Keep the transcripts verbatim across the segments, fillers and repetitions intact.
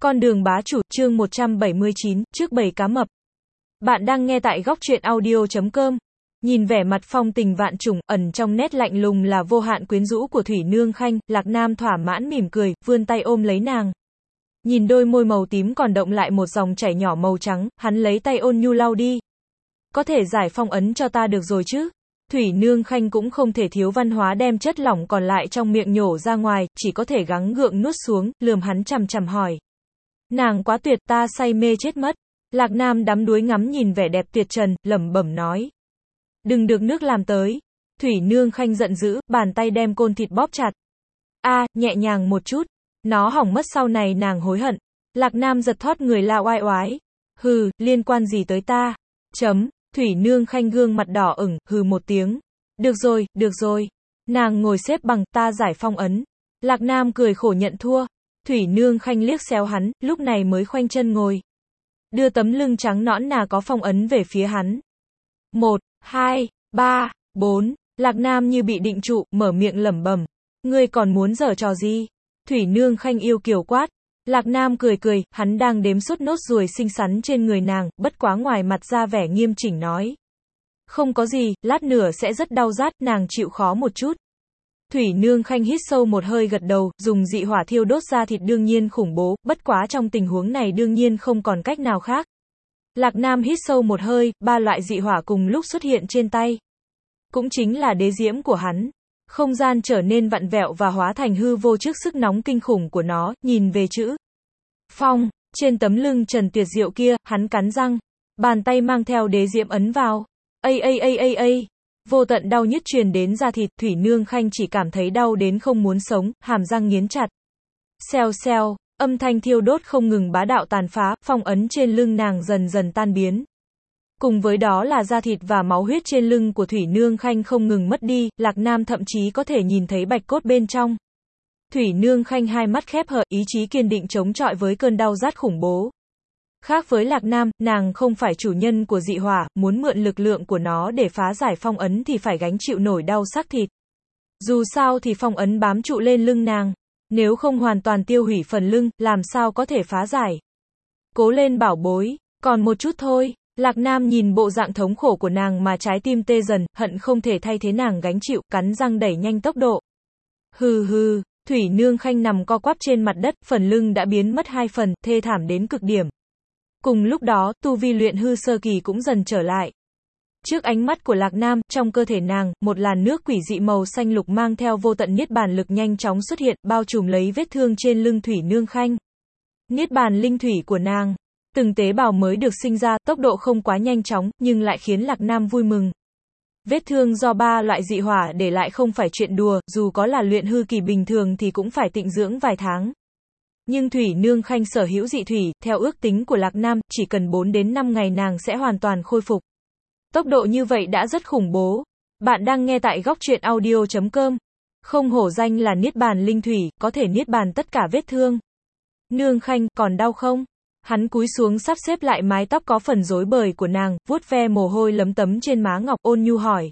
Con đường bá chủ, chương một trăm bảy mươi chín, trước bầy cá mập. Bạn đang nghe tại góc truyện audio chấm com. Nhìn vẻ mặt phong tình vạn trùng, ẩn trong nét lạnh lùng là vô hạn quyến rũ của Thủy Nương Khanh, Lạc Nam thỏa mãn mỉm cười, vươn tay ôm lấy nàng. Nhìn đôi môi màu tím còn động lại một dòng chảy nhỏ màu trắng, hắn lấy tay ôn nhu lau đi. Có thể giải phong ấn cho ta được rồi chứ? Thủy Nương Khanh cũng không thể thiếu văn hóa đem chất lỏng còn lại trong miệng nhổ ra ngoài, chỉ có thể gắng gượng nuốt xuống, lườm hắn chằm chằm hỏi. Nàng quá tuyệt, ta say mê chết mất. Lạc Nam đắm đuối ngắm nhìn vẻ đẹp tuyệt trần, lẩm bẩm nói. Đừng được nước làm tới. Thủy Nương Khanh giận dữ, bàn tay đem côn thịt bóp chặt. A, nhẹ nhàng một chút. Nó hỏng mất sau này nàng hối hận. Lạc Nam giật thoát người la oai oái. Hừ, liên quan gì tới ta? Chấm. Thủy Nương Khanh gương mặt đỏ ửng, hừ một tiếng. Được rồi, được rồi. Nàng ngồi xếp bằng, ta giải phong ấn. Lạc Nam cười khổ nhận thua. Thủy Nương Khanh liếc xéo hắn, lúc này mới khoanh chân ngồi. Đưa tấm lưng trắng nõn nà có phong ấn về phía hắn. Một, hai, ba, bốn. Lạc Nam như bị định trụ, mở miệng lẩm bẩm. Ngươi còn muốn giở trò gì? Thủy Nương Khanh yêu kiều quát. Lạc Nam cười cười, hắn đang đếm suốt nốt ruồi xinh xắn trên người nàng, bất quá ngoài mặt ra vẻ nghiêm chỉnh nói. Không có gì, lát nữa sẽ rất đau rát, nàng chịu khó một chút. Thủy Nương Khanh hít sâu một hơi gật đầu, dùng dị hỏa thiêu đốt ra thịt đương nhiên khủng bố, bất quá trong tình huống này đương nhiên không còn cách nào khác. Lạc Nam hít sâu một hơi, ba loại dị hỏa cùng lúc xuất hiện trên tay. Cũng chính là đế diễm của hắn. Không gian trở nên vặn vẹo và hóa thành hư vô trước sức nóng kinh khủng của nó, nhìn về chữ phong, trên tấm lưng trần tuyệt diệu kia, hắn cắn răng. Bàn tay mang theo đế diễm ấn vào. Ây ây ây ây ây. Vô tận đau nhức truyền đến da thịt, Thủy Nương Khanh chỉ cảm thấy đau đến không muốn sống, hàm răng nghiến chặt. Xèo xèo, âm thanh thiêu đốt không ngừng bá đạo tàn phá, phong ấn trên lưng nàng dần dần tan biến. Cùng với đó là da thịt và máu huyết trên lưng của Thủy Nương Khanh không ngừng mất đi, Lạc Nam thậm chí có thể nhìn thấy bạch cốt bên trong. Thủy Nương Khanh hai mắt khép hờ, ý chí kiên định chống chọi với cơn đau rát khủng bố. Khác với Lạc Nam, nàng không phải chủ nhân của dị hỏa, muốn mượn lực lượng của nó để phá giải phong ấn thì phải gánh chịu nổi đau xác thịt. Dù sao thì phong ấn bám trụ lên lưng nàng, nếu không hoàn toàn tiêu hủy phần lưng, làm sao có thể phá giải. Cố lên bảo bối, còn một chút thôi. Lạc Nam nhìn bộ dạng thống khổ của nàng mà trái tim tê dần, hận không thể thay thế nàng gánh chịu, cắn răng đẩy nhanh tốc độ. Hừ hừ, Thủy Nương Khanh nằm co quắp trên mặt đất, phần lưng đã biến mất hai phần, thê thảm đến cực điểm. Cùng lúc đó, tu vi luyện hư sơ kỳ cũng dần trở lại. Trước ánh mắt của Lạc Nam, trong cơ thể nàng, một làn nước quỷ dị màu xanh lục mang theo vô tận niết bàn lực nhanh chóng xuất hiện, bao trùm lấy vết thương trên lưng Thủy Nương Khanh. Niết bàn linh thủy của nàng. Từng tế bào mới được sinh ra, tốc độ không quá nhanh chóng, nhưng lại khiến Lạc Nam vui mừng. Vết thương do ba loại dị hỏa để lại không phải chuyện đùa, dù có là luyện hư kỳ bình thường thì cũng phải tịnh dưỡng vài tháng. Nhưng Thủy Nương Khanh sở hữu dị thủy, theo ước tính của Lạc Nam, chỉ cần bốn đến năm ngày nàng sẽ hoàn toàn khôi phục. Tốc độ như vậy đã rất khủng bố. Bạn đang nghe tại góc truyện audio chấm com. Không hổ danh là niết bàn linh thủy, có thể niết bàn tất cả vết thương. Nương Khanh, còn đau không? Hắn cúi xuống sắp xếp lại mái tóc có phần rối bời của nàng, vuốt ve mồ hôi lấm tấm trên má ngọc, ôn nhu hỏi.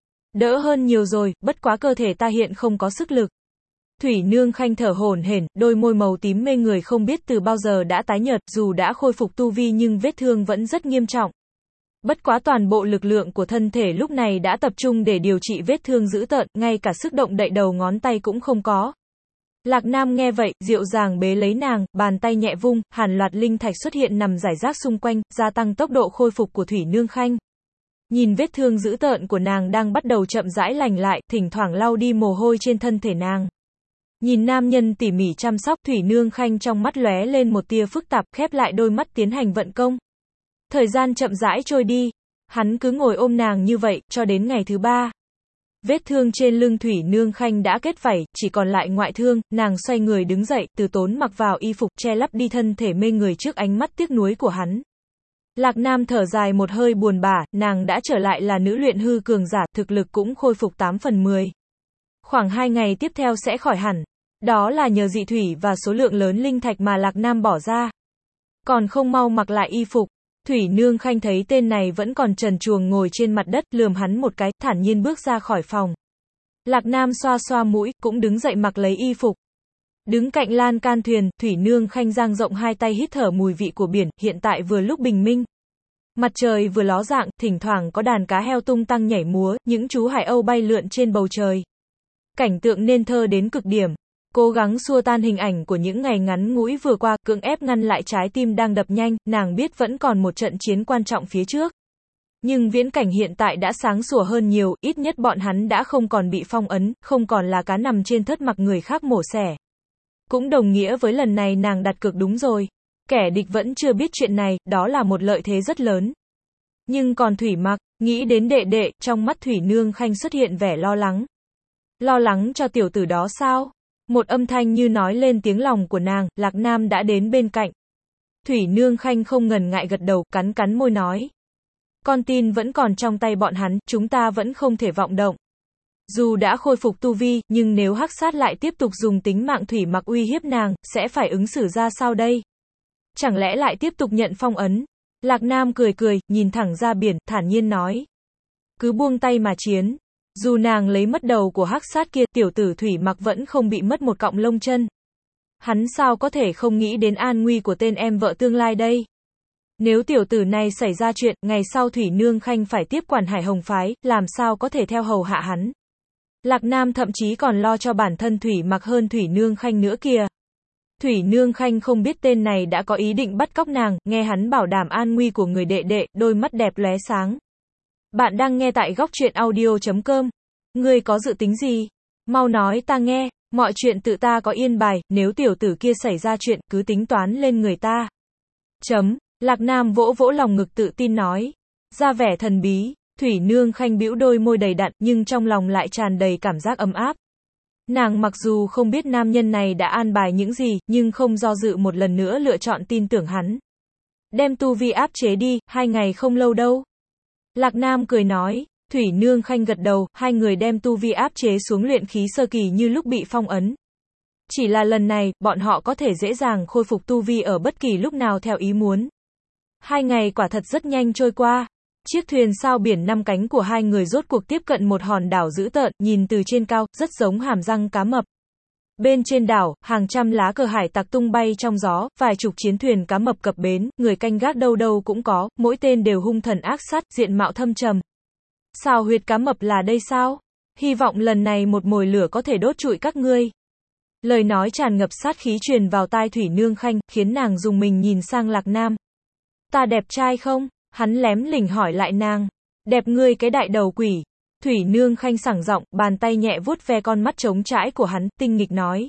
Đỡ hơn nhiều rồi, bất quá cơ thể ta hiện không có sức lực. Thủy Nương Khanh thở hổn hển, đôi môi màu tím mê người không biết từ bao giờ đã tái nhợt, dù đã khôi phục tu vi nhưng vết thương vẫn rất nghiêm trọng. Bất quá toàn bộ lực lượng của thân thể lúc này đã tập trung để điều trị vết thương dữ tợn, ngay cả sức động đậy đầu ngón tay cũng không có. Lạc Nam nghe vậy, dịu dàng bế lấy nàng, bàn tay nhẹ vung, hàn loạt linh thạch xuất hiện nằm rải rác xung quanh, gia tăng tốc độ khôi phục của Thủy Nương Khanh. Nhìn vết thương dữ tợn của nàng đang bắt đầu chậm rãi lành lại, thỉnh thoảng lau đi mồ hôi trên thân thể nàng. Nhìn nam nhân tỉ mỉ chăm sóc, Thủy Nương Khanh trong mắt lóe lên một tia phức tạp, khép lại đôi mắt tiến hành vận công. Thời gian chậm rãi trôi đi, hắn cứ ngồi ôm nàng như vậy, cho đến ngày thứ ba. Vết thương trên lưng Thủy Nương Khanh đã kết vảy, chỉ còn lại ngoại thương, nàng xoay người đứng dậy, từ tốn mặc vào y phục, che lấp đi thân thể mê người trước ánh mắt tiếc nuối của hắn. Lạc Nam thở dài một hơi buồn bã, nàng đã trở lại là nữ luyện hư cường giả, thực lực cũng khôi phục tám phần mười. Khoảng hai ngày tiếp theo sẽ khỏi hẳn. Đó là nhờ dị thủy và số lượng lớn linh thạch mà Lạc Nam bỏ ra. Còn không mau mặc lại y phục. Thủy Nương Khanh thấy tên này vẫn còn trần truồng ngồi trên mặt đất, lườm hắn một cái, thản nhiên bước ra khỏi phòng. Lạc Nam xoa xoa mũi, cũng đứng dậy mặc lấy y phục. Đứng cạnh lan can thuyền, Thủy Nương Khanh dang rộng hai tay hít thở mùi vị của biển, hiện tại vừa lúc bình minh. Mặt trời vừa ló dạng, thỉnh thoảng có đàn cá heo tung tăng nhảy múa, những chú hải âu bay lượn trên bầu trời. Cảnh tượng nên thơ đến cực điểm. Cố gắng xua tan hình ảnh của những ngày ngắn ngủi vừa qua, cưỡng ép ngăn lại trái tim đang đập nhanh, nàng biết vẫn còn một trận chiến quan trọng phía trước. Nhưng viễn cảnh hiện tại đã sáng sủa hơn nhiều, ít nhất bọn hắn đã không còn bị phong ấn, không còn là cá nằm trên thớt mặc người khác mổ xẻ. Cũng đồng nghĩa với lần này nàng đặt cược đúng rồi. Kẻ địch vẫn chưa biết chuyện này, đó là một lợi thế rất lớn. Nhưng còn Thủy Mặc, nghĩ đến đệ đệ, trong mắt Thủy Nương Khanh xuất hiện vẻ lo lắng. Lo lắng cho tiểu tử đó sao? Một âm thanh như nói lên tiếng lòng của nàng, Lạc Nam đã đến bên cạnh. Thủy Nương Khanh không ngần ngại gật đầu, cắn cắn môi nói. Con tin vẫn còn trong tay bọn hắn, chúng ta vẫn không thể vọng động. Dù đã khôi phục tu vi, nhưng nếu Hắc Sát lại tiếp tục dùng tính mạng Thủy Mặc uy hiếp nàng, sẽ phải ứng xử ra sao đây? Chẳng lẽ lại tiếp tục nhận phong ấn? Lạc Nam cười cười, nhìn thẳng ra biển, thản nhiên nói. Cứ buông tay mà chiến. Dù nàng lấy mất đầu của Hắc Sát kia, tiểu tử Thủy Mặc vẫn không bị mất một cọng lông chân. Hắn sao có thể không nghĩ đến an nguy của tên em vợ tương lai đây? Nếu tiểu tử này xảy ra chuyện, ngày sau Thủy Nương Khanh phải tiếp quản Hải Hồng Phái, làm sao có thể theo hầu hạ hắn? Lạc Nam thậm chí còn lo cho bản thân Thủy Mặc hơn Thủy Nương Khanh nữa kìa. Thủy Nương Khanh không biết tên này đã có ý định bắt cóc nàng, nghe hắn bảo đảm an nguy của người đệ đệ, đôi mắt đẹp lóe sáng. Bạn đang nghe tại góc truyện audio chấm com. Ngươi có dự tính gì? Mau nói ta nghe, mọi chuyện tự ta có yên bài, nếu tiểu tử kia xảy ra chuyện, cứ tính toán lên người ta. Chấm, Lạc Nam vỗ vỗ lòng ngực tự tin nói. Ra vẻ thần bí, Thủy Nương Khanh bĩu đôi môi đầy đặn, nhưng trong lòng lại tràn đầy cảm giác ấm áp. Nàng mặc dù không biết nam nhân này đã an bài những gì, nhưng không do dự một lần nữa lựa chọn tin tưởng hắn. Đem tu vi áp chế đi, hai ngày không lâu đâu. Lạc Nam cười nói, Thủy Nương Khanh gật đầu, hai người đem tu vi áp chế xuống luyện khí sơ kỳ như lúc bị phong ấn. Chỉ là lần này, bọn họ có thể dễ dàng khôi phục tu vi ở bất kỳ lúc nào theo ý muốn. Hai ngày quả thật rất nhanh trôi qua. Chiếc thuyền sao biển năm cánh của hai người rốt cuộc tiếp cận một hòn đảo dữ tợn, nhìn từ trên cao, rất giống hàm răng cá mập. Bên trên đảo, hàng trăm lá cờ hải tặc tung bay trong gió, vài chục chiến thuyền cá mập cập bến, người canh gác đâu đâu cũng có, mỗi tên đều hung thần ác sát, diện mạo thâm trầm. Sao huyệt cá mập là đây sao? Hy vọng lần này một mồi lửa có thể đốt trụi các ngươi. Lời nói tràn ngập sát khí truyền vào tai Thủy Nương Khanh, khiến nàng dùng mình nhìn sang Lạc Nam. Ta đẹp trai không? Hắn lém lỉnh hỏi lại nàng. Đẹp ngươi cái đại đầu quỷ. Thủy Nương Khanh sảng giọng, bàn tay nhẹ vuốt ve con mắt trống trãi của hắn, tinh nghịch nói.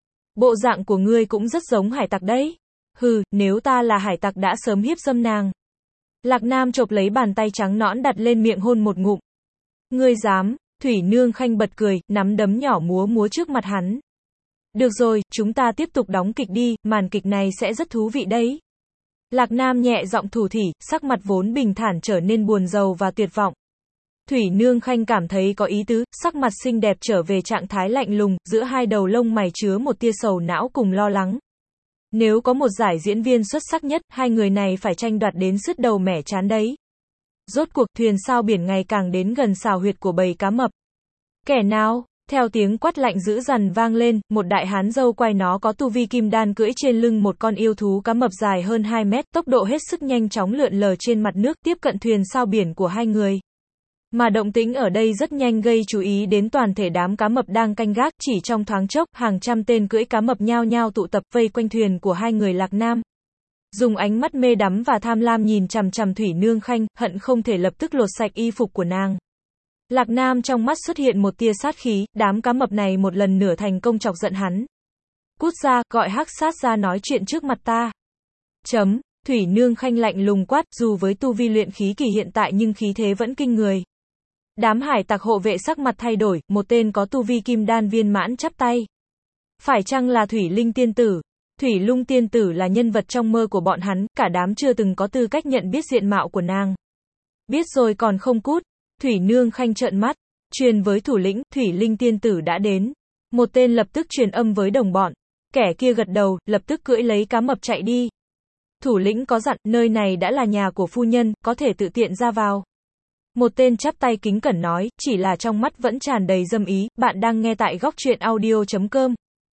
Bộ dạng của ngươi cũng rất giống hải tặc đấy. Hừ, nếu ta là hải tặc đã sớm hiếp dâm nàng. Lạc Nam chộp lấy bàn tay trắng nõn đặt lên miệng hôn một ngụm. Ngươi dám? Thủy Nương Khanh bật cười, nắm đấm nhỏ múa múa trước mặt hắn. Được rồi, chúng ta tiếp tục đóng kịch đi, màn kịch này sẽ rất thú vị đấy. Lạc Nam nhẹ giọng thủ thỉ, sắc mặt vốn bình thản trở nên buồn rầu và tuyệt vọng. Thủy Nương Khanh cảm thấy có ý tứ, sắc mặt xinh đẹp trở về trạng thái lạnh lùng, giữa hai đầu lông mày chứa một tia sầu não cùng lo lắng. Nếu có một giải diễn viên xuất sắc nhất, hai người này phải tranh đoạt đến sứt đầu mẻ chán đấy. Rốt cuộc thuyền sao biển ngày càng đến gần xào huyệt của bầy cá mập. Kẻ nào? Theo tiếng quát lạnh dữ dằn vang lên, một đại hán râu quai nó có tu vi kim đan cưỡi trên lưng một con yêu thú cá mập dài hơn hai mét, tốc độ hết sức nhanh chóng lượn lờ trên mặt nước tiếp cận thuyền sao biển của hai người. Mà động tĩnh ở đây rất nhanh gây chú ý đến toàn thể đám cá mập đang canh gác, chỉ trong thoáng chốc, hàng trăm tên cưỡi cá mập nhao nhao tụ tập vây quanh thuyền của hai người Lạc Nam. Dùng ánh mắt mê đắm và tham lam nhìn chằm chằm Thủy Nương Khanh, hận không thể lập tức lột sạch y phục của nàng. Lạc Nam trong mắt xuất hiện một tia sát khí, đám cá mập này một lần nửa thành công chọc giận hắn. Cút ra, gọi Hắc Sát ra nói chuyện trước mặt ta. Chấm, Thủy Nương Khanh lạnh lùng quát, dù với tu vi luyện khí kỳ hiện tại nhưng khí thế vẫn kinh người. Đám hải tặc hộ vệ sắc mặt thay đổi, một tên có tu vi kim đan viên mãn chắp tay. Phải chăng là Thủy Linh tiên tử? Thủy Lung tiên tử là nhân vật trong mơ của bọn hắn, cả đám chưa từng có tư cách nhận biết diện mạo của nàng. Biết rồi còn không cút. Thủy Nương Khanh trợn mắt, truyền với thủ lĩnh, Thủy Linh tiên tử đã đến. Một tên lập tức truyền âm với đồng bọn. Kẻ kia gật đầu, lập tức cưỡi lấy cá mập chạy đi. Thủ lĩnh có dặn, nơi này đã là nhà của phu nhân, có thể tự tiện ra vào. Một tên chắp tay kính cẩn nói, chỉ là trong mắt vẫn tràn đầy dâm ý. Bạn đang nghe tại góc truyện audio chấm com.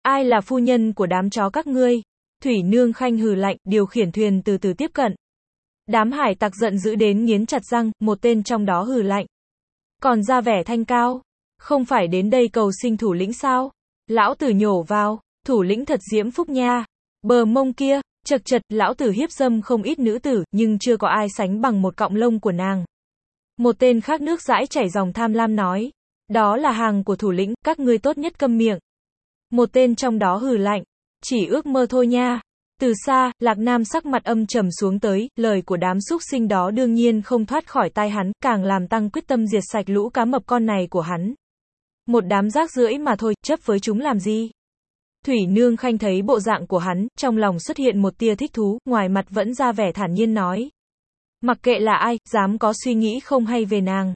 Ai là phu nhân của đám chó các ngươi? Thủy Nương Khanh hừ lạnh, điều khiển thuyền từ từ tiếp cận. Đám hải tặc giận dữ đến nghiến chặt răng, một tên trong đó hừ lạnh. Còn ra vẻ thanh cao. Không phải đến đây cầu sinh thủ lĩnh sao? Lão tử nhổ vào, thủ lĩnh thật diễm phúc nha. Bờ mông kia, chật chật, lão tử hiếp dâm không ít nữ tử, nhưng chưa có ai sánh bằng một cọng lông của nàng. Một tên khác nước dãi chảy dòng tham lam nói. Đó là hàng của thủ lĩnh, các ngươi tốt nhất câm miệng. Một tên trong đó hừ lạnh. Chỉ ước mơ thôi nha. Từ xa, Lạc Nam sắc mặt âm trầm xuống tới, lời của đám súc sinh đó đương nhiên không thoát khỏi tai hắn, càng làm tăng quyết tâm diệt sạch lũ cá mập con này của hắn. Một đám rác rưởi mà thôi, chấp với chúng làm gì? Thủy Nương Khanh thấy bộ dạng của hắn, trong lòng xuất hiện một tia thích thú, ngoài mặt vẫn ra vẻ thản nhiên nói. Mặc kệ là ai, dám có suy nghĩ không hay về nàng.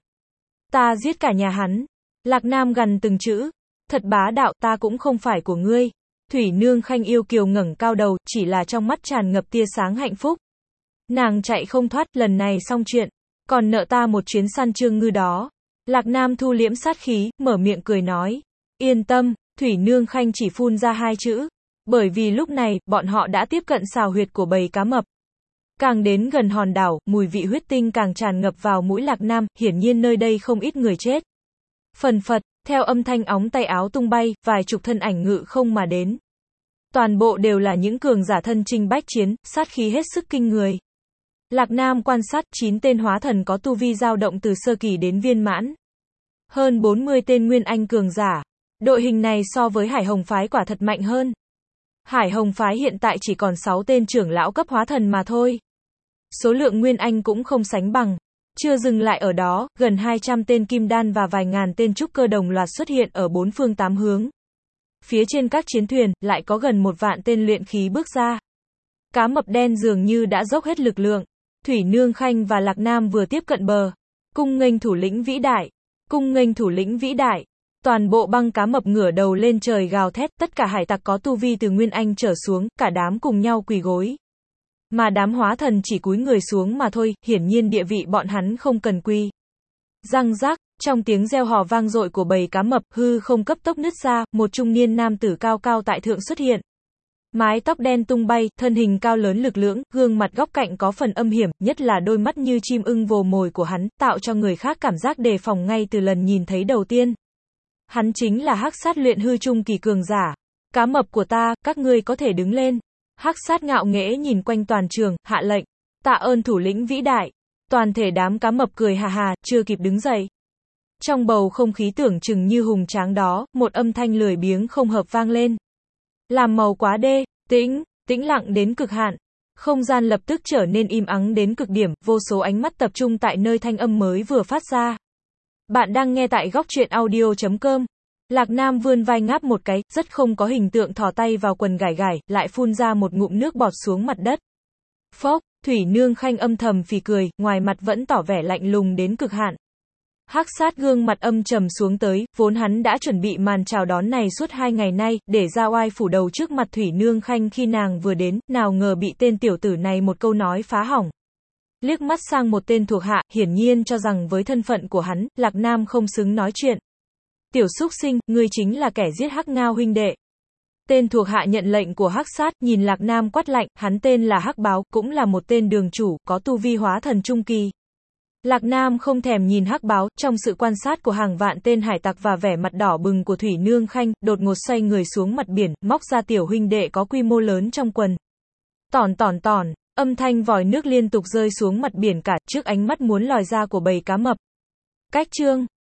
Ta giết cả nhà hắn. Lạc Nam gằn từng chữ. Thật bá đạo, ta cũng không phải của ngươi. Thủy Nương Khanh yêu kiều ngẩng cao đầu, chỉ là trong mắt tràn ngập tia sáng hạnh phúc. Nàng chạy không thoát, lần này xong chuyện. Còn nợ ta một chuyến săn trương ngư đó. Lạc Nam thu liễm sát khí, mở miệng cười nói. Yên tâm, Thủy Nương Khanh chỉ phun ra hai chữ. Bởi vì lúc này, bọn họ đã tiếp cận sào huyệt của bầy cá mập. Càng đến gần hòn đảo, mùi vị huyết tinh càng tràn ngập vào mũi Lạc Nam, hiển nhiên nơi đây không ít người chết. Phần phật, theo âm thanh óng tay áo tung bay, vài chục thân ảnh ngự không mà đến. Toàn bộ đều là những cường giả thân chinh bách chiến, sát khí hết sức kinh người. Lạc Nam quan sát, chín tên hóa thần có tu vi dao động từ sơ kỳ đến viên mãn. Hơn bốn mươi tên nguyên anh cường giả. Đội hình này so với Hải Hồng Phái quả thật mạnh hơn. Hải Hồng Phái hiện tại chỉ còn sáu tên trưởng lão cấp hóa thần mà thôi. Số lượng nguyên anh cũng không sánh bằng. Chưa dừng lại ở đó, gần hai trăm tên kim đan và vài ngàn tên trúc cơ đồng loạt xuất hiện ở bốn phương tám hướng. Phía trên các chiến thuyền, lại có gần một vạn tên luyện khí bước ra. Cá mập đen dường như đã dốc hết lực lượng. Thủy Nương Khanh và Lạc Nam vừa tiếp cận bờ. Cung nghênh thủ lĩnh vĩ đại. Cung nghênh thủ lĩnh vĩ đại. Toàn bộ băng cá mập ngửa đầu lên trời gào thét, tất cả hải tặc có tu vi từ nguyên anh trở xuống, cả đám cùng nhau quỳ gối. Mà đám hóa thần chỉ cúi người xuống mà thôi, hiển nhiên địa vị bọn hắn không cần quy. Răng rác, trong tiếng reo hò vang dội của bầy cá mập, hư không cấp tốc nứt ra, một trung niên nam tử cao cao tại thượng xuất hiện. Mái tóc đen tung bay, thân hình cao lớn lực lưỡng, gương mặt góc cạnh có phần âm hiểm, nhất là đôi mắt như chim ưng vồ mồi của hắn, tạo cho người khác cảm giác đề phòng ngay từ lần nhìn thấy đầu tiên. Hắn chính là Hắc Sát luyện hư trung kỳ cường giả. Cá mập của ta, các ngươi có thể đứng lên. Hắc Sát ngạo nghễ nhìn quanh toàn trường, hạ lệnh. Tạ ơn thủ lĩnh vĩ đại. Toàn thể đám cá mập cười hà hà, chưa kịp đứng dậy. Trong bầu không khí tưởng chừng như hùng tráng đó, một âm thanh lười biếng không hợp vang lên. Làm màu quá đê, tĩnh, tĩnh lặng đến cực hạn. Không gian lập tức trở nên im ắng đến cực điểm, vô số ánh mắt tập trung tại nơi thanh âm mới vừa phát ra. Bạn đang nghe tại góc truyện audio chấm com. Lạc Nam vươn vai ngáp một cái, rất không có hình tượng thò tay vào quần gải gải, lại phun ra một ngụm nước bọt xuống mặt đất. Phốc, Thủy Nương Khanh âm thầm phì cười, ngoài mặt vẫn tỏ vẻ lạnh lùng đến cực hạn. Hắc Sát gương mặt âm trầm xuống tới, vốn hắn đã chuẩn bị màn chào đón này suốt hai ngày nay, để ra oai phủ đầu trước mặt Thủy Nương Khanh khi nàng vừa đến, nào ngờ bị tên tiểu tử này một câu nói phá hỏng. Liếc mắt sang một tên thuộc hạ, hiển nhiên cho rằng với thân phận của hắn, Lạc Nam không xứng nói chuyện. Tiểu xúc sinh, ngươi chính là kẻ giết Hắc Ngao huynh đệ. Tên thuộc hạ nhận lệnh của Hắc Sát, nhìn Lạc Nam quát lạnh, hắn tên là Hắc Báo, cũng là một tên đường chủ, có tu vi hóa thần trung kỳ. Lạc Nam không thèm nhìn Hắc Báo, trong sự quan sát của hàng vạn tên hải tặc và vẻ mặt đỏ bừng của Thủy Nương Khanh, đột ngột xoay người xuống mặt biển, móc ra tiểu huynh đệ có quy mô lớn trong quần. Tòn tòn tòn, âm thanh vòi nước liên tục rơi xuống mặt biển cả, trước ánh mắt muốn lòi ra của bầy cá mập. Cách chương